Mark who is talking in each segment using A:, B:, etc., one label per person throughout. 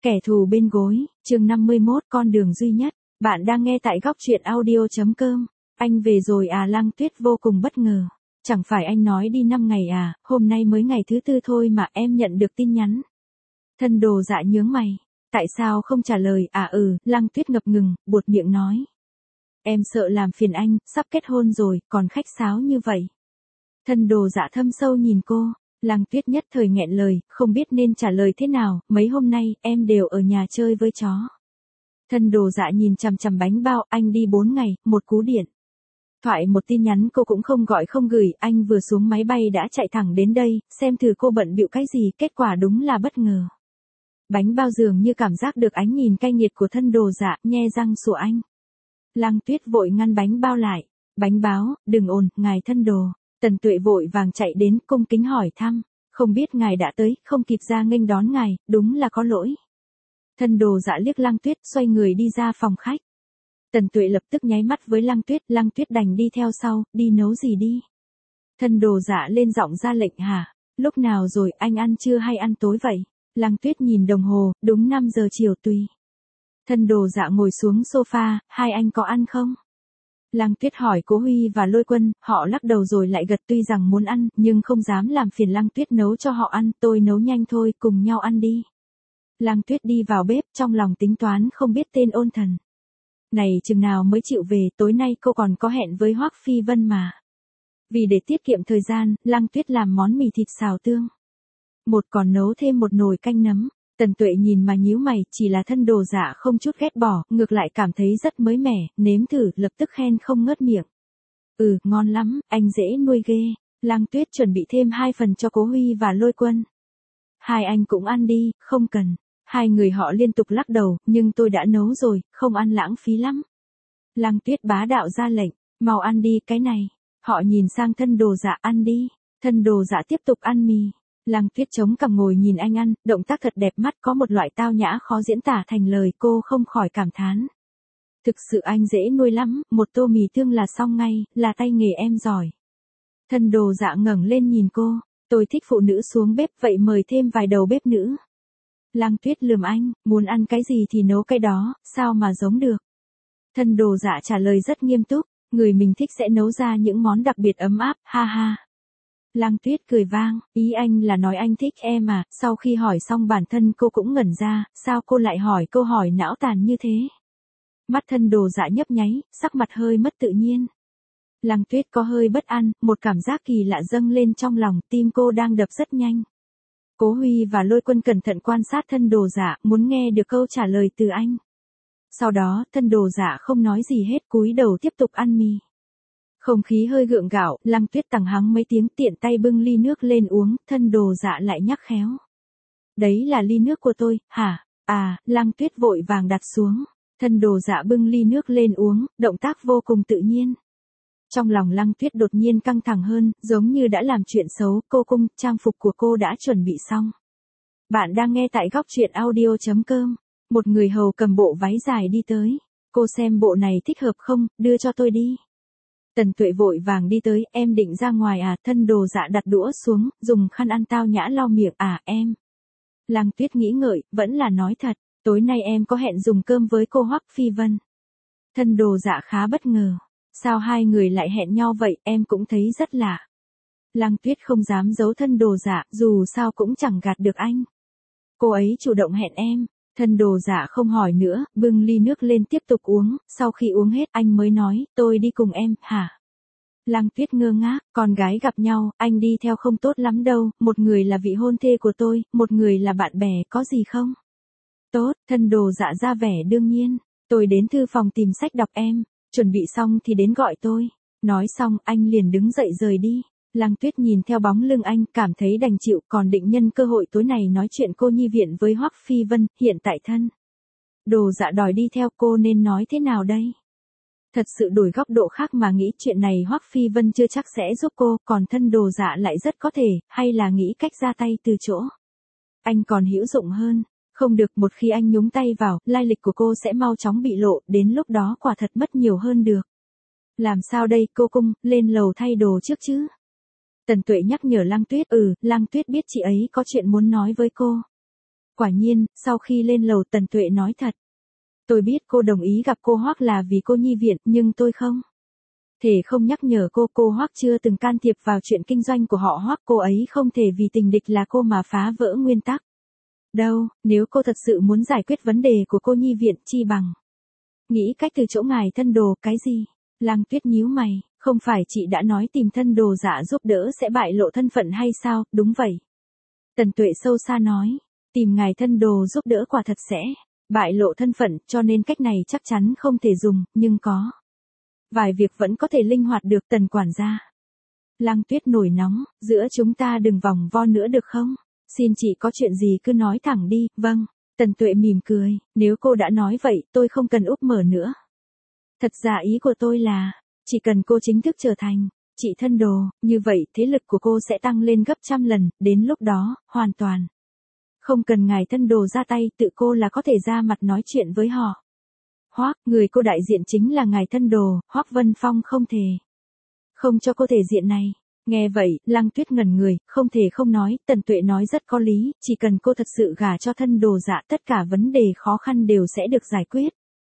A: Kẻ thù bên gối, chương 51 con đường duy nhất. Bạn đang nghe tại góc truyện audio.com. Anh về rồi à? Lăng Tuyết vô cùng bất ngờ. Chẳng phải anh nói đi 5 ngày à, hôm nay mới ngày thứ 4 thôi mà em nhận được tin nhắn. Thân Đồ Dạ nhướng mày. Tại sao không trả lời à? Lăng Tuyết ngập ngừng, buột miệng nói. Em sợ làm phiền anh, sắp kết hôn rồi, còn khách sáo như vậy. Thân Đồ Dạ thâm sâu nhìn cô. Lăng Tuyết nhất thời nghẹn lời, không biết nên trả lời thế nào, mấy hôm nay, em đều ở nhà chơi với chó. Thân Đồ Dạ nhìn chằm chằm bánh bao, anh đi 4 ngày, một cú điện thoại một tin nhắn cô cũng không gọi không gửi, anh vừa xuống máy bay đã chạy thẳng đến đây, xem thử cô bận bịu cái gì, kết quả đúng là bất ngờ. Bánh bao dường như cảm giác được ánh nhìn cay nghiệt của Thân Đồ Dạ, nhe răng sủa anh. Lăng Tuyết vội ngăn bánh bao lại. Bánh báo, đừng ồn, ngài Thân Đồ. Tần Tuệ vội vàng chạy đến, cung kính hỏi thăm, không biết ngài đã tới, không kịp ra nghênh đón ngài, đúng là có lỗi. Thân Đồ Dạ liếc Lăng Tuyết, xoay người đi ra phòng khách. Tần Tuệ lập tức nháy mắt với Lăng Tuyết đành đi theo sau, đi nấu gì đi. Thân Đồ Dạ lên giọng ra lệnh hả, lúc nào rồi, anh ăn trưa hay ăn tối vậy? Lăng Tuyết nhìn đồng hồ, đúng 5 giờ chiều tùy. Thân Đồ Dạ ngồi xuống sofa, hai anh có ăn không? Lăng Tuyết hỏi Cố Huy và Lôi Quân, họ lắc đầu rồi lại gật, tuy rằng muốn ăn, nhưng không dám làm phiền Lăng Tuyết nấu cho họ ăn, tôi nấu nhanh thôi, cùng nhau ăn đi. Lăng Tuyết đi vào bếp, trong lòng tính toán không biết tên ôn thần này chừng nào mới chịu về, tối nay cô còn có hẹn với Hoắc Phi Vân mà. Vì để tiết kiệm thời gian, Lăng Tuyết làm món mì thịt xào tương. Còn nấu thêm một nồi canh nấm. Tần Tuệ nhìn mà nhíu mày, chỉ là Thân Đồ Dạ không chút ghét bỏ, ngược lại cảm thấy rất mới mẻ, nếm thử, lập tức khen không ngớt miệng. Ngon lắm, anh dễ nuôi ghê. Lăng Tuyết chuẩn bị thêm 2 phần cho Cố Huy và Lôi Quân. Hai anh cũng ăn đi, không cần. Hai người họ liên tục lắc đầu, nhưng tôi đã nấu rồi, không ăn lãng phí lắm. Lăng Tuyết bá đạo ra lệnh, mau ăn đi cái này. Họ nhìn sang Thân Đồ Dạ, ăn đi. Thân Đồ Dạ tiếp tục ăn mì. Lăng Tuyết chống cằm ngồi nhìn anh ăn, động tác thật đẹp mắt, có một loại tao nhã khó diễn tả thành lời, cô không khỏi cảm thán. Thực sự anh dễ nuôi lắm, một tô mì tương là xong ngay, là tay nghề em giỏi. Thân Đồ Dạ ngẩng lên nhìn cô, tôi thích phụ nữ xuống bếp, vậy mời thêm vài đầu bếp nữ. Lăng Tuyết lườm anh, muốn ăn cái gì thì nấu cái đó, sao mà giống được. Thân Đồ Dạ trả lời rất nghiêm túc, người mình thích sẽ nấu ra những món đặc biệt ấm áp, ha ha. Lăng Tuyết cười vang, ý anh là nói anh thích em à? Sau khi hỏi xong bản thân cô cũng ngẩn ra, sao cô lại hỏi câu hỏi não tàn như thế? Mắt Thân Đồ Dạ nhấp nháy, sắc mặt hơi mất tự nhiên. Lăng Tuyết có hơi bất an, một cảm giác kỳ lạ dâng lên trong lòng, tim cô đang đập rất nhanh. Cố Huy và Lôi Quân cẩn thận quan sát Thân Đồ Dạ, muốn nghe được câu trả lời từ anh. Sau đó, Thân Đồ Dạ không nói gì hết, cúi đầu tiếp tục ăn mì. Không khí hơi gượng gạo, Lăng Tuyết tằng hắng mấy tiếng, tiện tay bưng ly nước lên uống, Thân Đồ Dạ lại nhắc khéo. Đấy là ly nước của tôi, hả? Lăng Tuyết vội vàng đặt xuống. Thân Đồ Dạ bưng ly nước lên uống, động tác vô cùng tự nhiên. Trong lòng Lăng Tuyết đột nhiên căng thẳng hơn, giống như đã làm chuyện xấu, trang phục của cô đã chuẩn bị xong. Bạn đang nghe tại góc truyện audio.com. Một người hầu cầm bộ váy dài đi tới. Cô xem bộ này thích hợp không, đưa cho tôi đi. Tần Tuệ vội vàng đi tới, em định ra ngoài à? Thân Đồ Dạ đặt đũa xuống, dùng khăn ăn tao nhã lau miệng, em. Lăng Tuyết nghĩ ngợi, vẫn là nói thật, tối nay em có hẹn dùng cơm với cô Hoắc Phi Vân. Thân Đồ Dạ khá bất ngờ, sao hai người lại hẹn nhau vậy, em cũng thấy rất lạ. Lăng Tuyết không dám giấu Thân Đồ Dạ, dù sao cũng chẳng gạt được anh. Cô ấy chủ động hẹn em. Thân Đồ Dạ không hỏi nữa, bưng ly nước lên tiếp tục uống, sau khi uống hết anh mới nói, tôi đi cùng em, hả? Lăng Tuyết ngơ ngác, con gái gặp nhau, anh đi theo không tốt lắm đâu, một người là vị hôn thê của tôi, một người là bạn bè, có gì không? Tốt, Thân Đồ Dạ ra vẻ đương nhiên, tôi đến thư phòng tìm sách đọc em, chuẩn bị xong thì đến gọi tôi. Nói xong, anh liền đứng dậy rời đi. Lăng Tuyết nhìn theo bóng lưng anh, cảm thấy đành chịu, còn định nhân cơ hội tối này nói chuyện cô nhi viện với Hoắc Phi Vân, hiện tại Thân Đồ Dạ đòi đi theo, cô nên nói thế nào đây? Thật sự đổi góc độ khác mà nghĩ, chuyện này Hoắc Phi Vân chưa chắc sẽ giúp cô, còn Thân Đồ Dạ lại rất có thể, hay là nghĩ cách ra tay từ chỗ anh còn hữu dụng hơn. Không được, một khi anh nhúng tay vào, lai lịch của cô sẽ mau chóng bị lộ, đến lúc đó quả thật mất nhiều hơn được. Làm sao đây, lên lầu thay đồ trước chứ? Tần Tuệ nhắc nhở Lăng Tuyết, Lăng Tuyết biết chị ấy có chuyện muốn nói với cô. Quả nhiên, sau khi lên lầu Tần Tuệ nói thật. Tôi biết cô đồng ý gặp cô Hoắc là vì cô nhi viện, nhưng tôi không thể không nhắc nhở cô Hoắc chưa từng can thiệp vào chuyện kinh doanh của họ Hoắc, cô ấy không thể vì tình địch là cô mà phá vỡ nguyên tắc. Đâu, nếu cô thật sự muốn giải quyết vấn đề của cô nhi viện chi bằng nghĩ cách từ chỗ ngài thân đồ, cái gì? Lăng Tuyết nhíu mày, không phải chị đã nói tìm thân đồ giả giúp đỡ sẽ bại lộ thân phận hay sao? Đúng vậy. Tần Tuệ sâu xa nói, tìm ngài thân đồ giúp đỡ quả thật sẽ bại lộ thân phận, cho nên cách này chắc chắn không thể dùng, nhưng có vài việc vẫn có thể linh hoạt được. Tần quản gia. Lăng Tuyết nổi nóng, giữa chúng ta đừng vòng vo nữa được không? Xin chị có chuyện gì cứ nói thẳng đi. Vâng. Tần Tuệ mỉm cười, nếu cô đã nói vậy, tôi không cần úp mở nữa. Thật ra ý của tôi là, chỉ cần cô chính thức trở thành chị thân đồ, như vậy thế lực của cô sẽ tăng lên gấp trăm lần, đến lúc đó, hoàn toàn không cần ngài thân đồ ra tay, tự cô là có thể ra mặt nói chuyện với họ. Hoắc, người cô đại diện chính là ngài thân đồ, Hoắc Vân Phong không thể không cho cô thể diện này. Nghe vậy, Lăng Tuyết ngẩn người, không thể không nói, Tần Tuệ nói rất có lý, chỉ cần cô thật sự gả cho thân đồ dạ, tất cả vấn đề khó khăn đều sẽ được giải quyết.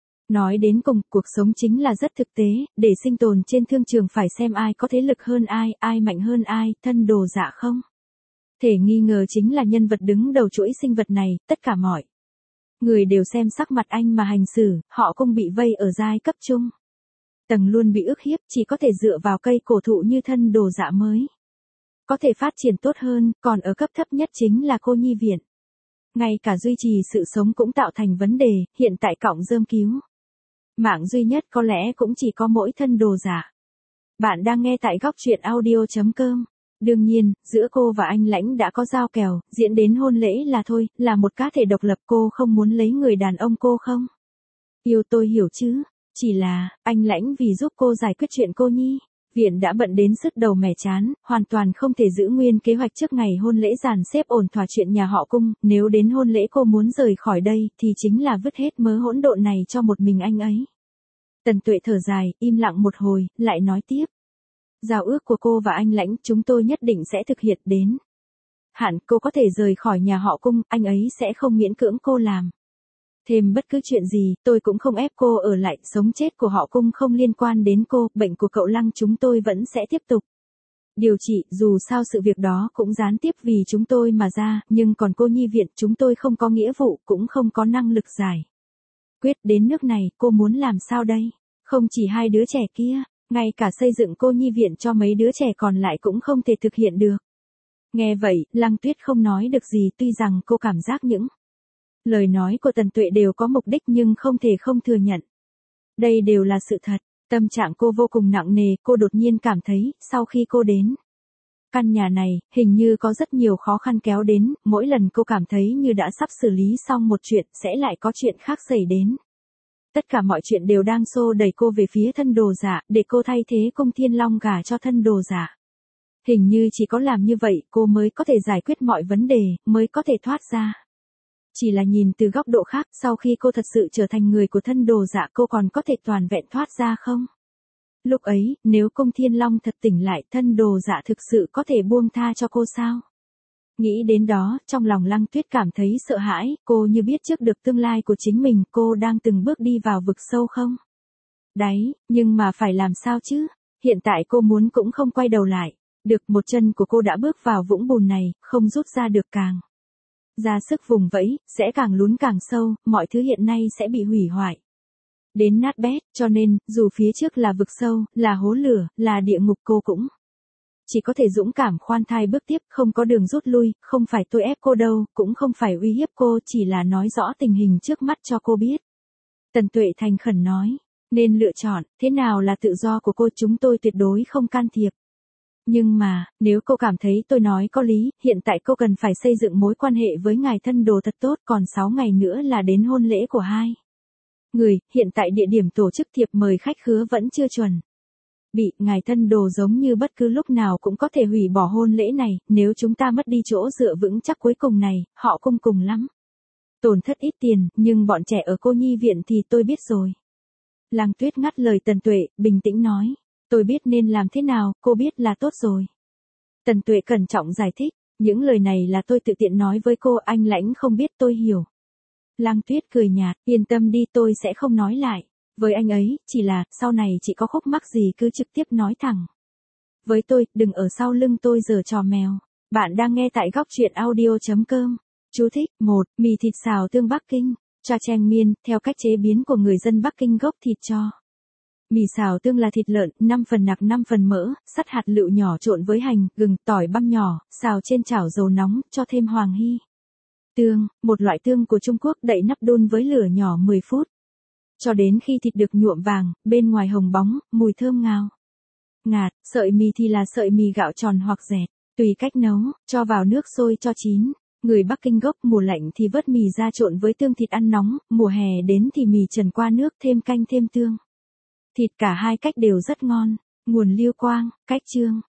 A: Nói đến cùng, cuộc sống chính là rất thực tế, để sinh tồn trên thương trường phải xem ai có thế lực hơn ai, ai mạnh hơn ai, thân đồ dạ không thể nghi ngờ chính là nhân vật đứng đầu chuỗi sinh vật này, tất cả mọi người đều xem sắc mặt anh mà hành xử, họ cũng bị vây ở giai cấp trung tầng luôn bị ức hiếp, chỉ có thể dựa vào cây cổ thụ như thân đồ dạ mới có thể phát triển tốt hơn, còn ở cấp thấp nhất chính là cô nhi viện. Ngay cả duy trì sự sống cũng tạo thành vấn đề, hiện tại cọng rơm cứu mạng duy nhất có lẽ cũng chỉ có mỗi thân đồ giả. Bạn đang nghe tại góc truyện audio.com. Đương nhiên, giữa cô và anh Lãnh đã có giao kèo, diễn đến hôn lễ là thôi, là một cá thể độc lập, cô không muốn lấy người đàn ông cô không yêu, tôi hiểu chứ. Chỉ là, anh Lãnh vì giúp cô giải quyết chuyện cô nhi viện đã bận đến sứt đầu mẻ chán, hoàn toàn không thể giữ nguyên kế hoạch trước ngày hôn lễ dàn xếp ổn thỏa chuyện nhà họ Cung, nếu đến hôn lễ cô muốn rời khỏi đây thì chính là vứt hết mớ hỗn độn này cho một mình anh ấy. Tần Tuệ thở dài, im lặng một hồi, lại nói tiếp. Giao ước của cô và anh Lãnh chúng tôi nhất định sẽ thực hiện đến hạn cô có thể rời khỏi nhà họ Cung, anh ấy sẽ không miễn cưỡng cô làm thêm bất cứ chuyện gì, tôi cũng không ép cô ở lại, sống chết của họ Cung không liên quan đến cô, bệnh của cậu Lăng chúng tôi vẫn sẽ tiếp tục điều trị, dù sao sự việc đó cũng gián tiếp vì chúng tôi mà ra, nhưng còn cô nhi viện chúng tôi không có nghĩa vụ, cũng không có năng lực giải quyết đến nước này, cô muốn làm sao đây? Không chỉ hai đứa trẻ kia, ngay cả xây dựng cô nhi viện cho mấy đứa trẻ còn lại cũng không thể thực hiện được. Nghe vậy, Lăng Tuyết không nói được gì, tuy rằng cô cảm giác những lời nói của Tần Tuệ đều có mục đích nhưng không thể không thừa nhận. Đây đều là sự thật, tâm trạng cô vô cùng nặng nề, cô đột nhiên cảm thấy, sau khi cô đến căn nhà này, hình như có rất nhiều khó khăn kéo đến, mỗi lần cô cảm thấy như đã sắp xử lý xong một chuyện, sẽ lại có chuyện khác xảy đến. Tất cả mọi chuyện đều đang xô đẩy cô về phía thân đồ giả, để cô thay thế Cung Thiên Long gả cho thân đồ giả. Hình như chỉ có làm như vậy, cô mới có thể giải quyết mọi vấn đề, mới có thể thoát ra. Chỉ là nhìn từ góc độ khác, sau khi cô thật sự trở thành người của thân đồ giả, cô còn có thể toàn vẹn thoát ra không? Lúc ấy, nếu Cung Thiên Long thật tỉnh lại, thân đồ giả thực sự có thể buông tha cho cô sao? Nghĩ đến đó, trong lòng Lăng Tuyết cảm thấy sợ hãi, cô như biết trước được tương lai của chính mình, cô đang từng bước đi vào vực sâu không? Đấy, nhưng mà phải làm sao chứ? Hiện tại cô muốn cũng không quay đầu lại. Được, một chân của cô đã bước vào vũng bùn này, không rút ra được, càng ra sức vùng vẫy, sẽ càng lún càng sâu, mọi thứ hiện nay sẽ bị hủy hoại đến nát bét, cho nên, dù phía trước là vực sâu, là hố lửa, là địa ngục, cô cũng chỉ có thể dũng cảm khoan thai bước tiếp, không có đường rút lui, không phải tôi ép cô đâu, cũng không phải uy hiếp cô, chỉ là nói rõ tình hình trước mắt cho cô biết. Tần Tuệ thành khẩn nói, nên lựa chọn, thế nào là tự do của cô, chúng tôi tuyệt đối không can thiệp. Nhưng mà, nếu cô cảm thấy tôi nói có lý, hiện tại cô cần phải xây dựng mối quan hệ với ngài thân đồ thật tốt, còn 6 ngày nữa là đến hôn lễ của hai người, hiện tại địa điểm tổ chức thiệp mời khách khứa vẫn chưa chuẩn bị, ngài thân đồ giống như bất cứ lúc nào cũng có thể hủy bỏ hôn lễ này, nếu chúng ta mất đi chỗ dựa vững chắc cuối cùng này, họ cũng cùng lắm tổn thất ít tiền, nhưng bọn trẻ ở cô nhi viện thì tôi biết rồi. Lăng Tuyết ngắt lời Tần Tuệ, bình tĩnh nói, tôi biết nên làm thế nào, cô biết là tốt rồi. Tần Tuệ cẩn trọng giải thích, Những lời này là tôi tự tiện nói với cô, anh Lãnh không biết, tôi hiểu. Lăng Tuyết cười nhạt, yên tâm đi, tôi sẽ không nói lại. Với anh ấy, chỉ là, sau này chị có khúc mắc gì cứ trực tiếp nói thẳng. Với tôi, đừng ở sau lưng tôi giở trò mèo. Bạn đang nghe tại góc truyện audio.com. Chú thích, 1. Mì thịt xào tương Bắc Kinh. Cha cheng miên, theo cách chế biến của người dân Bắc Kinh gốc thịt cho. Mì xào tương là thịt lợn, 5 phần nạc 5 phần mỡ, sắt hạt lựu nhỏ trộn với hành, gừng, tỏi băm nhỏ, xào trên chảo dầu nóng, cho thêm hoàng hy. Tương, một loại tương của Trung Quốc, đậy nắp đun với lửa nhỏ 10 phút. Cho đến khi thịt được nhuộm vàng, bên ngoài hồng bóng, mùi thơm ngào ngạt. Sợi mì thì là sợi mì gạo tròn hoặc dẹt, tùy cách nấu, cho vào nước sôi cho chín. Người Bắc Kinh gốc mùa lạnh thì vớt mì ra trộn với tương thịt ăn nóng, mùa hè đến thì mì trần qua nước thêm canh thêm tương. Thịt cả hai cách đều rất ngon. Nguồn Lưu Quang, cách chương.